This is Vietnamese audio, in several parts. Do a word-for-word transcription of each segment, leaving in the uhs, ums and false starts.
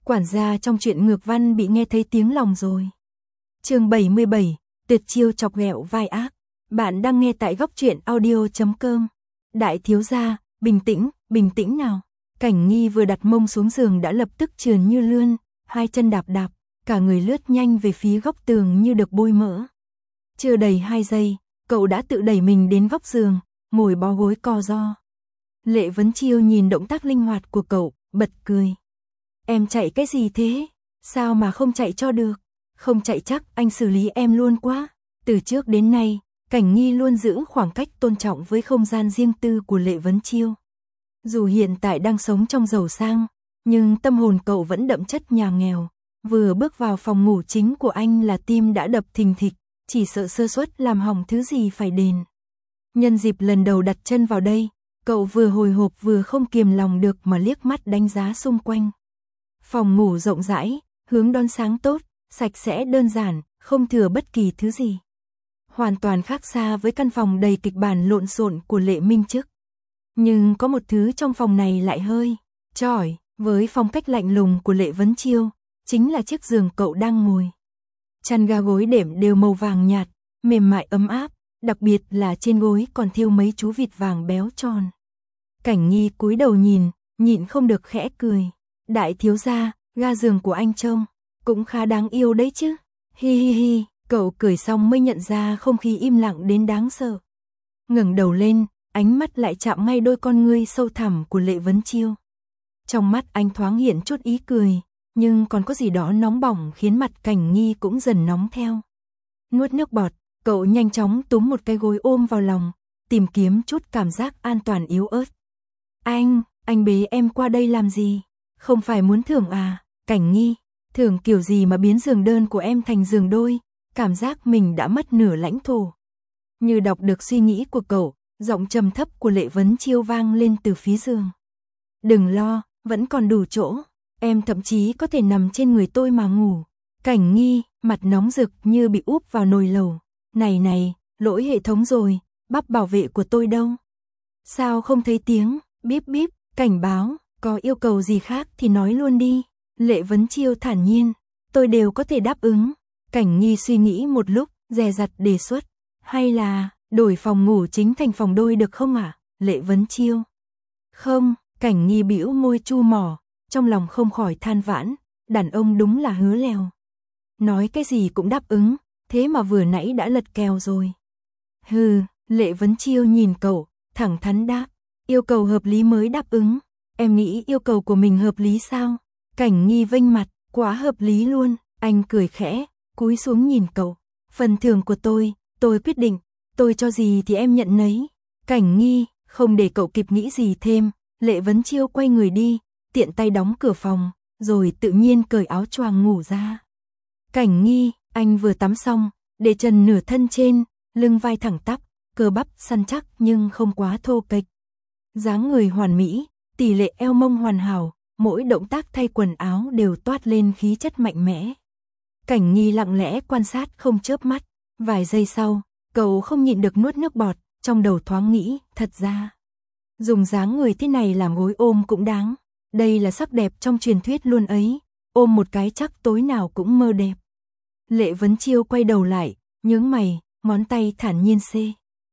Quản gia trong truyện ngược văn bị nghe thấy tiếng lòng rồi. Chương bảy mươi bảy, tuyệt chiêu chọc ghẹo vai ác. Bạn đang nghe tại góc truyện audio chấm com. Đại thiếu gia, bình tĩnh, bình tĩnh nào. Cảnh Nghi vừa đặt mông xuống giường đã lập tức trườn như lươn, hai chân đạp đạp, cả người lướt nhanh về phía góc tường như được bôi mỡ. Chưa đầy hai giây, cậu đã tự đẩy mình đến góc giường, ngồi bó gối co ro. Lệ Vấn Chiêu nhìn động tác linh hoạt của cậu, bật cười. Em chạy cái gì thế? Sao mà không chạy cho được? Không chạy chắc anh xử lý em luôn quá. Từ trước đến nay, Cảnh Nghi luôn giữ khoảng cách tôn trọng với không gian riêng tư của Lệ Vấn Chiêu. Dù hiện tại đang sống trong giàu sang, nhưng tâm hồn cậu vẫn đậm chất nhà nghèo. Vừa bước vào phòng ngủ chính của anh là tim đã đập thình thịch, chỉ sợ sơ suất làm hỏng thứ gì phải đền. Nhân dịp lần đầu đặt chân vào đây, cậu vừa hồi hộp vừa không kiềm lòng được mà liếc mắt đánh giá xung quanh. Phòng ngủ rộng rãi, hướng đón sáng tốt, sạch sẽ đơn giản, không thừa bất kỳ thứ gì. Hoàn toàn khác xa với căn phòng đầy kịch bản lộn xộn của Lệ Minh Chức. Nhưng có một thứ trong phòng này lại hơi chói với phong cách lạnh lùng của Lệ Vấn Chiêu, chính là chiếc giường cậu đang ngồi. Chăn ga gối đệm đều màu vàng nhạt, mềm mại ấm áp, đặc biệt là trên gối còn thêu mấy chú vịt vàng béo tròn. Cảnh Nghi cúi đầu nhìn, nhịn không được khẽ cười. Đại thiếu gia, ga giường của anh trông cũng khá đáng yêu đấy chứ. Hi hi hi, cậu cười xong mới nhận ra không khí im lặng đến đáng sợ. Ngẩng đầu lên, ánh mắt lại chạm ngay đôi con ngươi sâu thẳm của Lệ Vấn Chiêu. Trong mắt anh thoáng hiện chút ý cười, nhưng còn có gì đó nóng bỏng khiến mặt Cảnh Nghi cũng dần nóng theo. Nuốt nước bọt, cậu nhanh chóng túm một cái gối ôm vào lòng, tìm kiếm chút cảm giác an toàn yếu ớt. Anh, anh bế em qua đây làm gì? Không phải muốn thưởng à? Cảnh Nghi, thưởng kiểu gì mà biến giường đơn của em thành giường đôi? Cảm giác mình đã mất nửa lãnh thổ. Như đọc được suy nghĩ của cậu, giọng trầm thấp của Lệ Vấn Chiêu vang lên từ phía giường. Đừng lo, vẫn còn đủ chỗ. Em thậm chí có thể nằm trên người tôi mà ngủ. Cảnh Nghi, mặt nóng rực như bị úp vào nồi lẩu. Này này, lỗi hệ thống rồi, bắp bảo vệ của tôi đâu? Sao không thấy tiếng, bíp bíp, cảnh báo, có yêu cầu gì khác thì nói luôn đi. Lệ Vấn Chiêu thản nhiên, tôi đều có thể đáp ứng. Cảnh Nghi suy nghĩ một lúc, dè dặt đề xuất. Hay là, đổi phòng ngủ chính thành phòng đôi được không ạ? À? Lệ Vấn Chiêu. Không, Cảnh Nghi bĩu môi chu mỏ, trong lòng không khỏi than vãn, đàn ông đúng là hứa lèo. Nói cái gì cũng đáp ứng, thế mà vừa nãy đã lật kèo rồi. Hừ, Lệ Vấn Chiêu nhìn cậu, thẳng thắn đáp, yêu cầu hợp lý mới đáp ứng. Em nghĩ yêu cầu của mình hợp lý sao? Cảnh Nghi vênh mặt, quá hợp lý luôn. Anh cười khẽ, cúi xuống nhìn cậu. Phần thưởng của tôi, tôi quyết định, tôi cho gì thì em nhận nấy. Cảnh Nghi, không để cậu kịp nghĩ gì thêm, Lệ Vấn Chiêu quay người đi, tiện tay đóng cửa phòng, rồi tự nhiên cởi áo choàng ngủ ra. Cảnh Nghi, anh vừa tắm xong, để trần nửa thân trên, lưng vai thẳng tắp, cơ bắp săn chắc nhưng không quá thô kệch. Dáng người hoàn mỹ, tỷ lệ eo mông hoàn hảo, mỗi động tác thay quần áo đều toát lên khí chất mạnh mẽ. Cảnh Nghi lặng lẽ quan sát không chớp mắt, vài giây sau, cậu không nhịn được nuốt nước bọt, trong đầu thoáng nghĩ, thật ra, dùng dáng người thế này làm gối ôm cũng đáng. Đây là sắc đẹp trong truyền thuyết luôn ấy, ôm một cái chắc tối nào cũng mơ đẹp. Lệ Vấn Chiêu quay đầu lại, nhướng mày, ngón tay thản nhiên xê.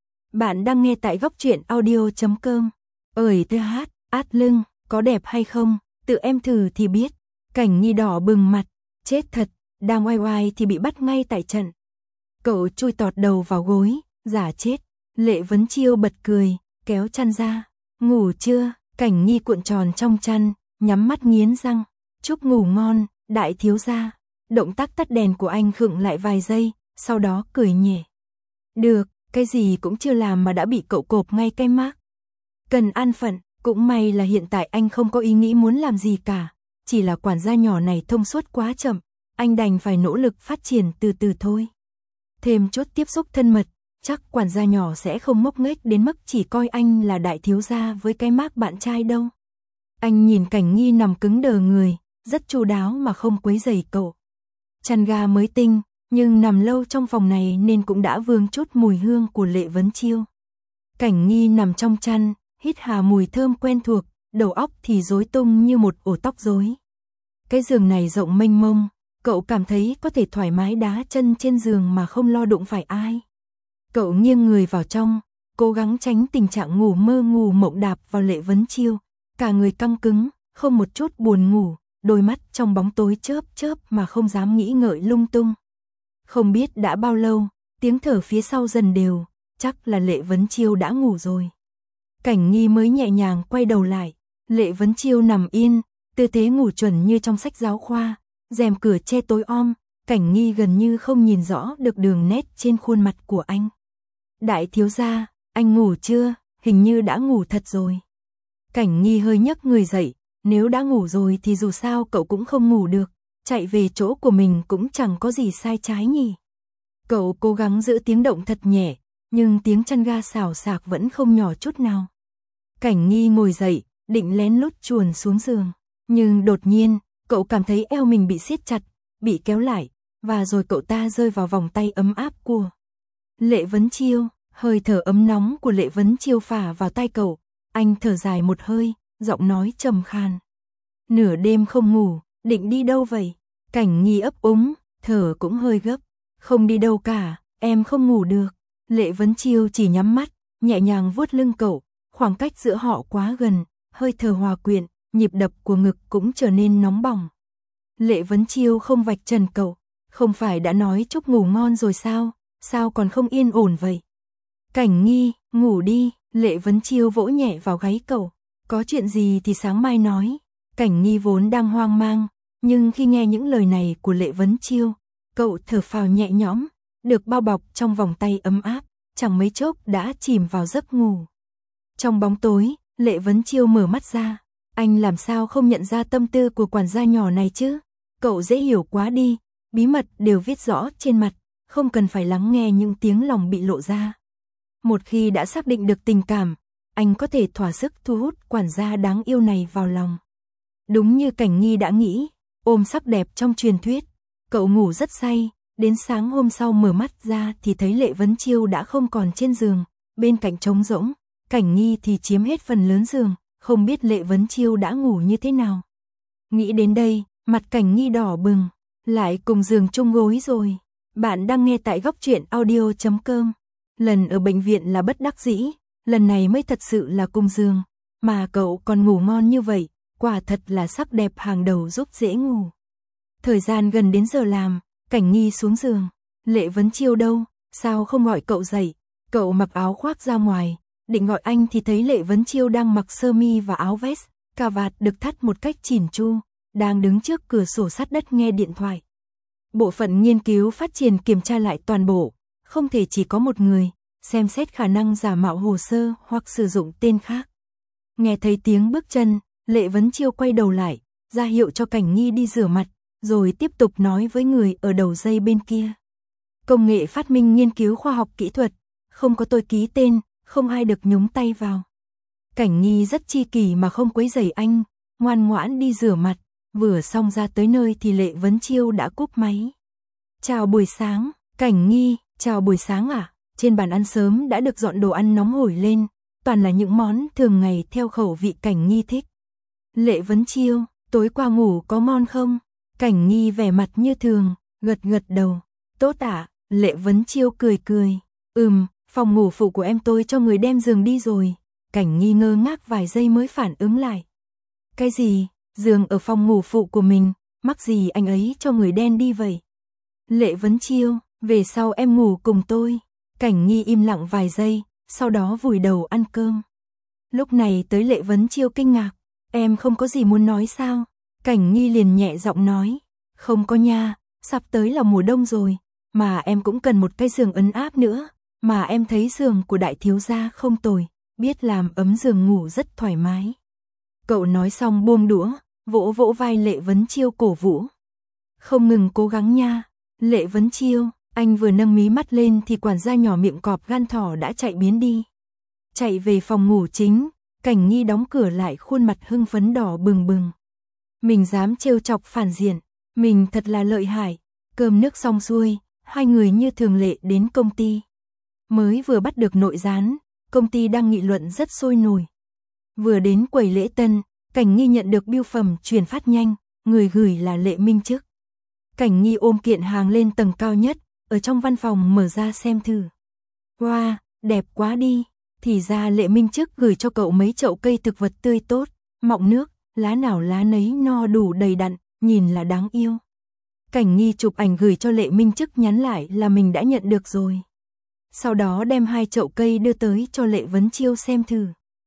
Bạn đang nghe tại góc truyện audio chấm com. Ơi tê hát, át lưng, có đẹp hay không, tự em thử thì biết. Cảnh Nghi đỏ bừng mặt, chết thật, đang oai oai thì bị bắt ngay tại trận. Cậu chui tọt đầu vào gối, giả chết. Lệ Vấn Chiêu bật cười, kéo chăn ra. Ngủ chưa? Cảnh Nghi cuộn tròn trong chăn, nhắm mắt nghiến răng. Chúc ngủ ngon, đại thiếu gia. Động tác tắt đèn của anh khựng lại vài giây, sau đó cười nhẹ. Được, cái gì cũng chưa làm mà đã bị cậu cộp ngay cái mác. Cần an phận, cũng may là hiện tại anh không có ý nghĩ muốn làm gì cả. Chỉ là quản gia nhỏ này thông suốt quá chậm, anh đành phải nỗ lực phát triển từ từ thôi. Thêm chút tiếp xúc thân mật, chắc quản gia nhỏ sẽ không ngốc nghếch đến mức chỉ coi anh là đại thiếu gia với cái mác bạn trai đâu. Anh nhìn Cảnh Nghi nằm cứng đờ người, rất chu đáo mà không quấy rầy cậu. Chăn ga mới tinh, nhưng nằm lâu trong phòng này nên cũng đã vương chút mùi hương của Lệ Vấn Chiêu. Cảnh Nghi nằm trong chăn, hít hà mùi thơm quen thuộc, đầu óc thì rối tung như một ổ tóc rối. Cái giường này rộng mênh mông, cậu cảm thấy có thể thoải mái đá chân trên giường mà không lo đụng phải ai. Cậu nghiêng người vào trong, cố gắng tránh tình trạng ngủ mơ ngủ mộng đạp vào Lệ Vấn Chiêu, cả người căng cứng, không một chút buồn ngủ, đôi mắt trong bóng tối chớp chớp mà không dám nghĩ ngợi lung tung. Không biết đã bao lâu, tiếng thở phía sau dần đều, chắc là Lệ Vấn Chiêu đã ngủ rồi. Cảnh Nghi mới nhẹ nhàng quay đầu lại, Lệ Vấn Chiêu nằm yên, tư thế ngủ chuẩn như trong sách giáo khoa, rèm cửa che tối om, Cảnh Nghi gần như không nhìn rõ được đường nét trên khuôn mặt của anh. Đại thiếu gia, anh ngủ chưa? Hình như đã ngủ thật rồi. Cảnh Nghi hơi nhấc người dậy, nếu đã ngủ rồi thì dù sao cậu cũng không ngủ được, chạy về chỗ của mình cũng chẳng có gì sai trái nhỉ. Cậu cố gắng giữ tiếng động thật nhẹ, nhưng tiếng chăn ga xào xạc vẫn không nhỏ chút nào. Cảnh Nghi ngồi dậy, định lén lút chuồn xuống giường, nhưng đột nhiên, cậu cảm thấy eo mình bị siết chặt, bị kéo lại, và rồi cậu ta rơi vào vòng tay ấm áp của Lệ Vấn Chiêu. Hơi thở ấm nóng của Lệ Vấn Chiêu phả vào tai cậu, anh thở dài một hơi, giọng nói trầm khan. Nửa đêm không ngủ, định đi đâu vậy? Cảnh Nghi ấp úng, thở cũng hơi gấp. Không đi đâu cả, em không ngủ được. Lệ Vấn Chiêu chỉ nhắm mắt, nhẹ nhàng vuốt lưng cậu, khoảng cách giữa họ quá gần, hơi thở hòa quyện, nhịp đập của ngực cũng trở nên nóng bỏng. Lệ Vấn Chiêu không vạch trần cậu, không phải đã nói chúc ngủ ngon rồi sao, sao còn không yên ổn vậy? Cảnh Nghi, ngủ đi, Lệ Vấn Chiêu vỗ nhẹ vào gáy cậu, có chuyện gì thì sáng mai nói. Cảnh Nghi vốn đang hoang mang, nhưng khi nghe những lời này của Lệ Vấn Chiêu, cậu thở phào nhẹ nhõm, được bao bọc trong vòng tay ấm áp, chẳng mấy chốc đã chìm vào giấc ngủ. Trong bóng tối, Lệ Vấn Chiêu mở mắt ra, anh làm sao không nhận ra tâm tư của quản gia nhỏ này chứ? Cậu dễ hiểu quá đi, bí mật đều viết rõ trên mặt, không cần phải lắng nghe những tiếng lòng bị lộ ra. Một khi đã xác định được tình cảm, anh có thể thỏa sức thu hút quản gia đáng yêu này vào lòng. Đúng như Cảnh Nghi đã nghĩ, ôm sắc đẹp trong truyền thuyết, cậu ngủ rất say, đến sáng hôm sau mở mắt ra thì thấy Lệ Vấn Chiêu đã không còn trên giường, bên cạnh trống rỗng, Cảnh Nghi thì chiếm hết phần lớn giường, không biết Lệ Vấn Chiêu đã ngủ như thế nào. Nghĩ đến đây, mặt Cảnh Nghi đỏ bừng, lại cùng giường chung gối rồi. Bạn đang nghe tại góc truyện audio chấm com. Lần ở bệnh viện là bất đắc dĩ, lần này mới thật sự là cùng giường, mà cậu còn ngủ ngon như vậy, quả thật là sắc đẹp hàng đầu giúp dễ ngủ. Thời gian gần đến giờ làm, Cảnh Nghi xuống giường, Lệ Vấn Chiêu đâu, sao không gọi cậu dậy? Cậu mặc áo khoác ra ngoài, định gọi anh thì thấy Lệ Vấn Chiêu đang mặc sơ mi và áo vest, cà vạt được thắt một cách chỉn chu, đang đứng trước cửa sổ sát đất nghe điện thoại. Bộ phận nghiên cứu phát triển kiểm tra lại toàn bộ, không thể chỉ có một người, xem xét khả năng giả mạo hồ sơ hoặc sử dụng tên khác. Nghe thấy tiếng bước chân, Lệ Vấn Chiêu quay đầu lại, ra hiệu cho Cảnh Nghi đi rửa mặt, rồi tiếp tục nói với người ở đầu dây bên kia. Công nghệ phát minh nghiên cứu khoa học kỹ thuật, không có tôi ký tên, không ai được nhúng tay vào. Cảnh Nghi rất chi kỷ mà không quấy rầy anh, ngoan ngoãn đi rửa mặt, vừa xong ra tới nơi thì Lệ Vấn Chiêu đã cúp máy. Chào buổi sáng, Cảnh Nghi, chào buổi sáng à? Trên bàn ăn sớm đã được dọn đồ ăn nóng hổi lên, toàn là những món thường ngày theo khẩu vị Cảnh Nghi thích. Lệ Vấn Chiêu, tối qua ngủ có ngon không? Cảnh Nghi vẻ mặt như thường, gật gật đầu. Tốt ạ, Lệ Vấn Chiêu cười cười. Ừm, phòng ngủ phụ của em tôi cho người đem giường đi rồi. Cảnh Nghi ngơ ngác vài giây mới phản ứng lại. Cái gì? Giường ở phòng ngủ phụ của mình, mắc gì anh ấy cho người đen đi vậy? Lệ Vấn Chiêu, về sau em ngủ cùng tôi. Cảnh Nghi im lặng vài giây, sau đó vùi đầu ăn cơm. Lúc này tới Lệ Vấn Chiêu kinh ngạc, em không có gì muốn nói sao? Cảnh Nghi liền nhẹ giọng nói, không có nha, sắp tới là mùa đông rồi, mà em cũng cần một cái giường ấm áp nữa, mà em thấy giường của đại thiếu gia không tồi, biết làm ấm giường ngủ rất thoải mái. Cậu nói xong buông đũa, vỗ vỗ vai Lệ Vấn Chiêu cổ vũ. Không ngừng cố gắng nha, Lệ Vấn Chiêu. Anh vừa nâng mí mắt lên thì quản gia nhỏ miệng cọp gan thỏ đã chạy biến đi. Chạy về phòng ngủ chính, Cảnh Nghi đóng cửa lại, khuôn mặt hưng phấn đỏ bừng bừng. Mình dám trêu chọc phản diện, mình thật là lợi hại. Cơm nước xong xuôi, hai người như thường lệ đến công ty. Mới vừa bắt được nội gián, công ty đang nghị luận rất sôi nổi. Vừa đến quầy lễ tân, Cảnh Nghi nhận được bưu phẩm chuyển phát nhanh, người gửi là Lệ Minh Chức. Cảnh Nhi ôm kiện hàng lên tầng cao nhất, ở trong văn phòng mở ra xem thử. Wow, đẹp quá đi, thì ra Lệ Minh Chức gửi cho cậu mấy chậu cây thực vật tươi tốt, mọng nước, lá nào lá nấy no đủ đầy đặn, nhìn là đáng yêu. Cảnh Nhi chụp ảnh gửi cho Lệ Minh Chức nhắn lại là mình đã nhận được rồi. Sau đó đem hai chậu cây đưa tới cho Lệ Vấn Chiêu xem thử.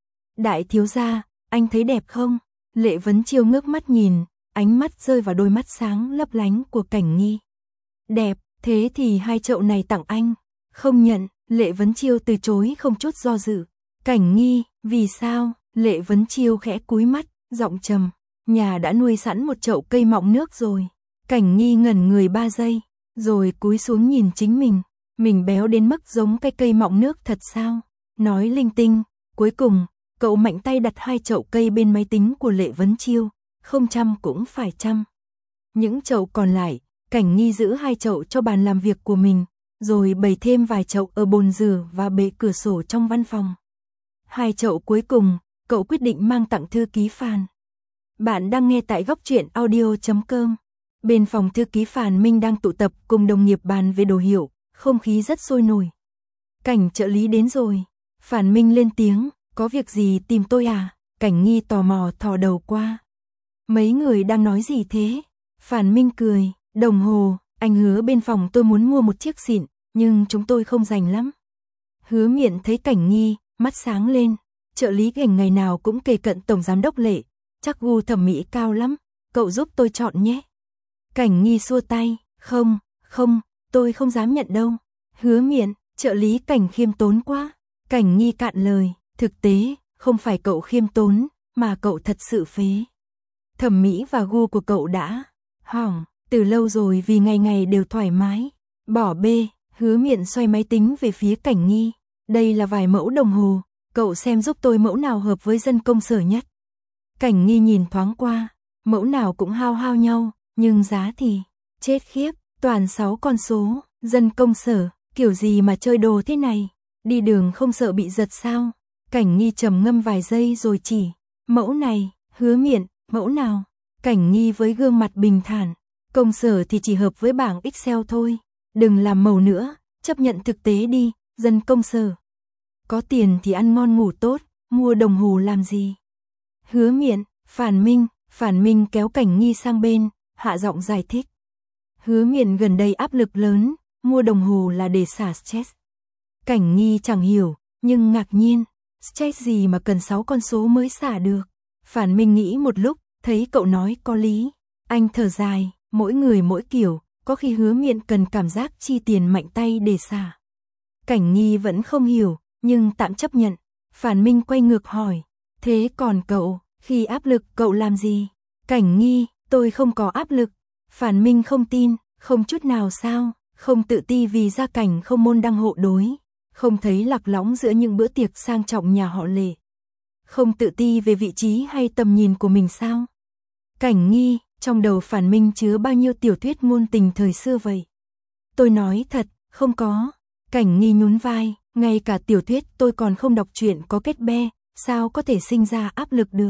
Đại thiếu gia, anh thấy đẹp không? Lệ Vấn Chiêu ngước mắt nhìn, ánh mắt rơi vào đôi mắt sáng lấp lánh của Cảnh Nhi. Đẹp, thế thì hai chậu này tặng anh. Không nhận, Lệ Vấn Chiêu từ chối không chút do dự. Cảnh Nhi, vì sao? Lệ Vấn Chiêu khẽ cúi mắt, giọng trầm. Nhà đã nuôi sẵn một chậu cây mọng nước rồi. Cảnh Nhi ngẩn người ba giây, rồi cúi xuống nhìn chính mình. Mình béo đến mức giống cái cây mọng nước thật sao? Nói linh tinh. Cuối cùng, cậu mạnh tay đặt hai chậu cây bên máy tính của Lệ Vấn Chiêu. Không chăm cũng phải chăm. Những chậu còn lại, Cảnh Nhi giữ hai chậu cho bàn làm việc của mình, rồi bày thêm vài chậu ở bồn rửa và bệ cửa sổ trong văn phòng. Hai chậu cuối cùng, cậu quyết định mang tặng thư ký Phàn. Bạn đang nghe tại góc truyện audio chấm com. Bên phòng thư ký Phàn Minh đang tụ tập cùng đồng nghiệp bàn về đồ hiệu, không khí rất sôi nổi. Cảnh trợ lý đến rồi. Phàn Minh lên tiếng, có việc gì tìm tôi à? Cảnh Nhi tò mò thò đầu qua. Mấy người đang nói gì thế? Phàn Minh cười, đồng hồ, anh Hứa bên phòng tôi muốn mua một chiếc xịn, nhưng chúng tôi không rành lắm. Hứa Miện thấy Cảnh Nhi, mắt sáng lên, trợ lý Cảnh ngày nào cũng kề cận tổng giám đốc Lệ, chắc gu thẩm mỹ cao lắm, cậu giúp tôi chọn nhé. Cảnh Nhi xua tay, không, không, tôi không dám nhận đâu. Hứa Miện, trợ lý Cảnh khiêm tốn quá. Cảnh Nhi cạn lời, thực tế, không phải cậu khiêm tốn, mà cậu thật sự phế. Thẩm mỹ và gu của cậu đã hỏng từ lâu rồi vì ngày ngày đều thoải mái. Bỏ bê. Hứa Miện xoay máy tính về phía Cảnh Nhi. Đây là vài mẫu đồng hồ, cậu xem giúp tôi mẫu nào hợp với dân công sở nhất. Cảnh Nhi nhìn thoáng qua, mẫu nào cũng hao hao nhau, nhưng giá thì chết khiếp, toàn sáu con số, dân công sở, kiểu gì mà chơi đồ thế này, đi đường không sợ bị giật sao? Cảnh Nhi trầm ngâm vài giây rồi chỉ, mẫu này. Hứa Miện, mẫu nào? Cảnh Nhi với gương mặt bình thản, công sở thì chỉ hợp với bảng Excel thôi, đừng làm màu nữa, chấp nhận thực tế đi, dân công sở. Có tiền thì ăn ngon ngủ tốt, mua đồng hồ làm gì? Hứa Miện, Phàn Minh, Phàn Minh kéo Cảnh Nhi sang bên, hạ giọng giải thích. Hứa Miện gần đây áp lực lớn, mua đồng hồ là để xả stress. Cảnh Nhi chẳng hiểu, nhưng ngạc nhiên, stress gì mà cần sáu con số mới xả được. Phàn Minh nghĩ một lúc, thấy cậu nói có lý. Anh thở dài, mỗi người mỗi kiểu, có khi Hứa Miện cần cảm giác chi tiền mạnh tay để xả. Cảnh Nhi vẫn không hiểu, nhưng tạm chấp nhận. Phàn Minh quay ngược hỏi, thế còn cậu, khi áp lực cậu làm gì? Cảnh Nhi, tôi không có áp lực. Phàn Minh không tin, không chút nào sao, không tự ti vì gia cảnh không môn đăng hộ đối, không thấy lạc lõng giữa những bữa tiệc sang trọng nhà họ Lệ. Không tự ti về vị trí hay tầm nhìn của mình sao? Cảnh Nhi, trong đầu Phàn Minh chứa bao nhiêu tiểu thuyết ngôn tình thời xưa vậy? Tôi nói thật, không có. Cảnh Nhi nhún vai, ngay cả tiểu thuyết tôi còn không đọc truyện có kết be, sao có thể sinh ra áp lực được?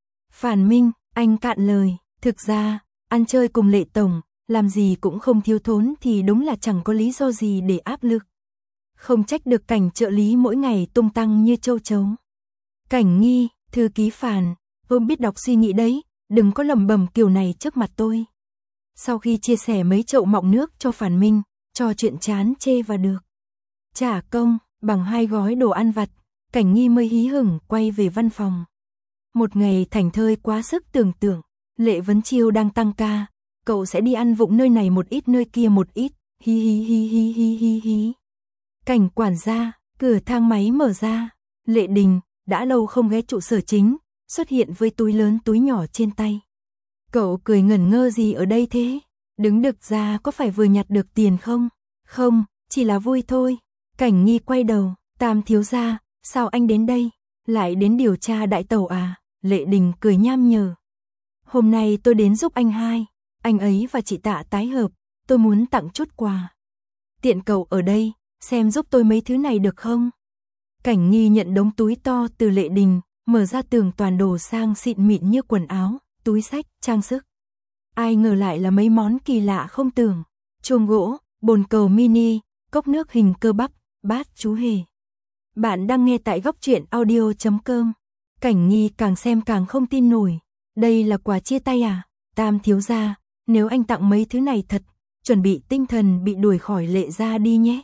Phàn Minh, anh cạn lời, thực ra, ăn chơi cùng Lệ tổng, làm gì cũng không thiếu thốn thì đúng là chẳng có lý do gì để áp lực. Không trách được Cảnh trợ lý mỗi ngày tung tăng như châu chấu. Cảnh Nhi, thư ký Phàn, hôm biết đọc suy nghĩ đấy, đừng có lẩm bẩm kiểu này trước mặt tôi. Sau khi chia sẻ mấy chậu mọng nước cho Phàn Minh, trò chuyện chán chê và được trả công bằng hai gói đồ ăn vặt, Cảnh Nhi mới hí hửng quay về văn phòng. Một ngày thảnh thơi quá sức tưởng tượng. Lệ Vấn Chiêu đang tăng ca, cậu sẽ đi ăn vụng nơi này một ít nơi kia một ít, hi hi hi hi hi hi hi. Cảnh quản gia, cửa thang máy mở ra, Lệ Đình, đã lâu không ghé trụ sở chính, xuất hiện với túi lớn túi nhỏ trên tay. Cậu cười ngẩn ngơ gì ở đây thế? Đứng đực ra có phải vừa nhặt được tiền không? Không, chỉ là vui thôi. Cảnh Nhi quay đầu, Tam thiếu gia, sao anh đến đây? Lại đến điều tra đại tẩu à? Lệ Đình cười nham nhở. Hôm nay tôi đến giúp anh hai, anh ấy và chị Tạ tái hợp, tôi muốn tặng chút quà. Tiện cậu ở đây, xem giúp tôi mấy thứ này được không? Cảnh Nhi nhận đống túi to từ Lệ Đình, mở ra tường toàn đồ sang xịn mịn như quần áo, túi xách, trang sức. ai ngờ lại là mấy món kỳ lạ không tưởng. Chuông gỗ, bồn cầu mini, cốc nước hình cơ bắp, bát chú hề. Bạn đang nghe tại góc truyện audio chấm com. Cảnh Nghi càng xem càng không tin nổi. Đây là quà chia tay à? Tam thiếu gia, nếu anh tặng mấy thứ này thật, chuẩn bị tinh thần bị đuổi khỏi Lệ gia đi nhé.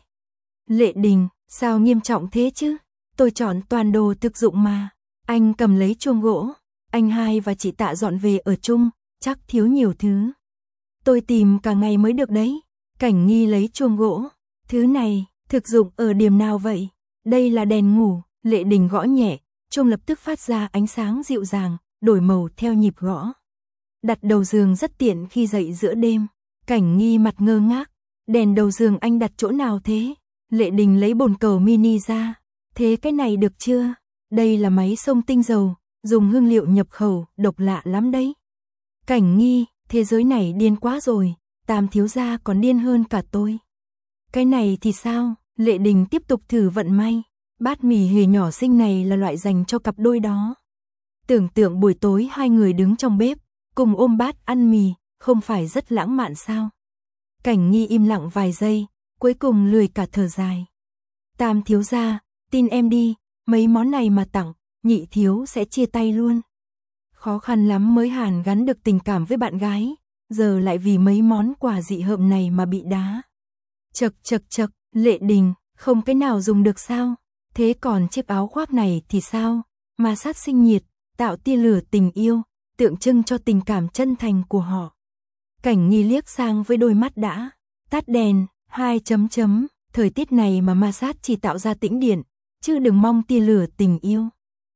Lệ Đình, sao nghiêm trọng thế chứ? Tôi chọn toàn đồ thực dụng mà. Anh cầm lấy chuông gỗ. Anh hai và chị Tạ dọn về ở chung, chắc thiếu nhiều thứ. Tôi tìm cả ngày mới được đấy. Cảnh Nghi lấy chuông gỗ. Thứ này, thực dụng ở điểm nào vậy? Đây là đèn ngủ. Lệ Đình gõ nhẹ, chuông lập tức phát ra ánh sáng dịu dàng, đổi màu theo nhịp gõ. Đặt đầu giường rất tiện khi dậy giữa đêm. Cảnh Nghi mặt ngơ ngác. Đèn đầu giường anh đặt chỗ nào thế? Lệ Đình lấy bồn cầu mini ra. Thế cái này được chưa? Đây là máy xông tinh dầu, dùng hương liệu nhập khẩu, độc lạ lắm đấy. Cảnh Nghi, thế giới này điên quá rồi, Tam thiếu gia còn điên hơn cả tôi. Cái này thì sao? Lệ Đình tiếp tục thử vận may. Bát mì hề nhỏ xinh này là loại dành cho cặp đôi đó. Tưởng tượng buổi tối hai người đứng trong bếp, cùng ôm bát ăn mì, không phải rất lãng mạn sao? Cảnh Nghi im lặng vài giây, cuối cùng lười cả thở dài. Tam thiếu gia, tin em đi, mấy món này mà tặng, nhị thiếu sẽ chia tay luôn. Khó khăn lắm mới hàn gắn được tình cảm với bạn gái, giờ lại vì mấy món quà dị hợm này mà bị đá. Chật chật chật, Lệ Đình, không cái nào dùng được sao? Thế còn chiếc áo khoác này thì sao? Ma sát sinh nhiệt, tạo tia lửa tình yêu, tượng trưng cho tình cảm chân thành của họ. Cảnh Nghi liếc sang với đôi mắt đã tắt đèn, hai chấm chấm, thời tiết này mà ma sát chỉ tạo ra tĩnh điện, chứ đừng mong tia lửa tình yêu.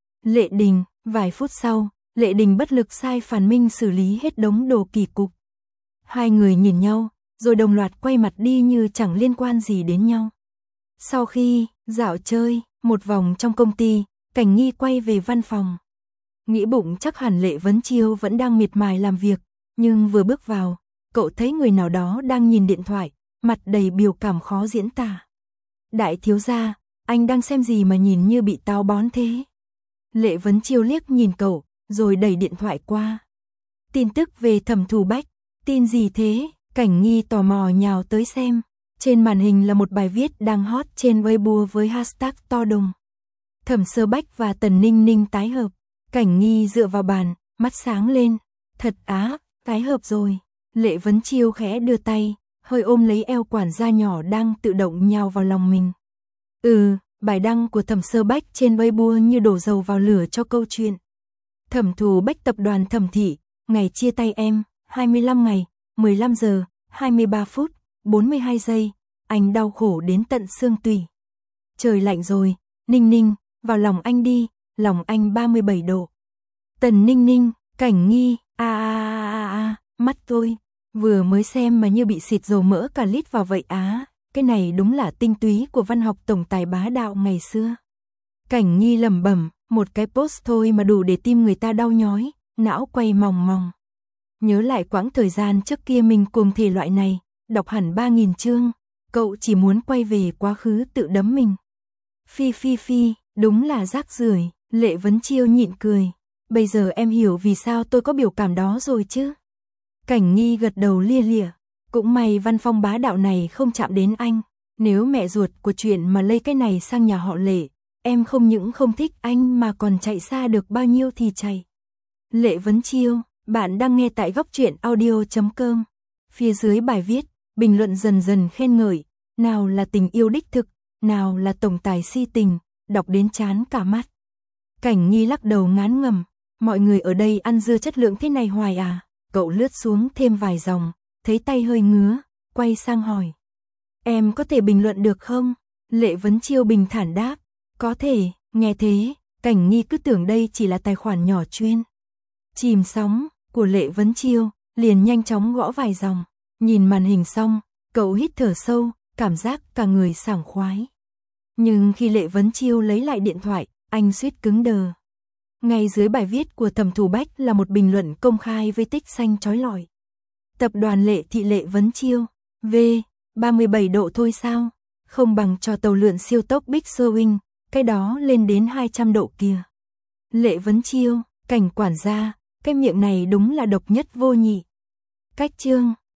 Lệ Đình, vài phút sau, Lệ Đình bất lực sai Phàn Minh xử lý hết đống đồ kỳ cục. Hai người nhìn nhau, rồi đồng loạt quay mặt đi như chẳng liên quan gì đến nhau. Sau khi dạo chơi một vòng trong công ty, Cảnh Nghi quay về văn phòng. Nghĩ bụng chắc hẳn Lệ Vấn Chiêu vẫn đang miệt mài làm việc, nhưng vừa bước vào, cậu thấy người nào đó đang nhìn điện thoại, mặt đầy biểu cảm khó diễn tả. Đại thiếu gia, anh đang xem gì mà nhìn như bị táo bón thế? Lệ Vấn Chiêu liếc nhìn cậu, rồi đẩy điện thoại qua. Tin tức về Thẩm Thù Bách. Tin gì thế? Cảnh Nghi tò mò nhào tới xem. Trên màn hình là một bài viết đang hot trên Weibo với hashtag to đùng. Thẩm Sơ Bách và Tần Ninh Ninh tái hợp. Cảnh Nghi dựa vào bàn, mắt sáng lên. Thật á, tái hợp rồi. Lệ Vấn Chiêu khẽ đưa tay, hơi ôm lấy eo quản gia nhỏ đang tự động nhào vào lòng mình. Ừ, bài đăng của Thẩm Sơ Bách trên Weibo như đổ dầu vào lửa cho câu chuyện. Thẩm Thù Bách tập đoàn Thẩm Thị, ngày chia tay em, hai mươi lăm ngày, mười lăm giờ, hai mươi ba phút, bốn mươi hai giây, anh đau khổ đến tận xương tủy. Trời lạnh rồi, Ninh Ninh, vào lòng anh đi, lòng anh ba mươi bảy độ. Tần Ninh Ninh, Cảnh Nghi, a a a a, mắt tôi, vừa mới xem mà như bị xịt dầu mỡ cả lít vào vậy á, cái này đúng là tinh túy của văn học tổng tài bá đạo ngày xưa. Cảnh Nghi lẩm bẩm, một cái post thôi mà đủ để tim người ta đau nhói, não quay mòng mòng. Nhớ lại quãng thời gian trước kia mình cùng thể loại này, đọc hẳn ba nghìn chương, cậu chỉ muốn quay về quá khứ tự đấm mình. Phi phi phi, đúng là rác rưởi. Lệ Vấn Chiêu nhịn cười. Bây giờ em hiểu vì sao tôi có biểu cảm đó rồi chứ. Cảnh Nghi gật đầu lia lịa. Cũng may văn phong bá đạo này không chạm đến anh. Nếu mẹ ruột của chuyện mà lây cái này sang nhà họ Lệ, em không những không thích anh mà còn chạy xa được bao nhiêu thì chạy. Lệ Vấn Chiêu, bạn đang nghe tại góc truyện audio chấm com. Phía dưới bài viết, bình luận dần dần khen ngợi. Nào là tình yêu đích thực, nào là tổng tài si tình, đọc đến chán cả mắt. Cảnh Nghi lắc đầu ngán ngẩm. Mọi người ở đây ăn dưa chất lượng thế này hoài à? Cậu lướt xuống thêm vài dòng, thấy tay hơi ngứa, quay sang hỏi. Em có thể bình luận được không? Lệ Vấn Chiêu bình thản đáp. Có thể, nghe thế, Cảnh Nghi cứ tưởng đây chỉ là tài khoản nhỏ chuyên chìm sóng của Lệ Vấn Chiêu, liền nhanh chóng gõ vài dòng. Nhìn màn hình xong, cậu hít thở sâu, cảm giác cả người sảng khoái. Nhưng khi Lệ Vấn Chiêu lấy lại điện thoại, anh suýt cứng đờ. Ngay dưới bài viết của Thẩm Thù Bách là một bình luận công khai với tích xanh chói lọi. Tập đoàn Lệ Thị Lệ Vấn Chiêu, V, ba mươi bảy độ thôi sao? Không bằng cho tàu lượn siêu tốc Big Swing, cái đó lên đến hai trăm độ kìa. Lệ Vấn Chiêu, Cảnh quản gia, cái miệng này đúng là độc nhất vô nhị. Cách chương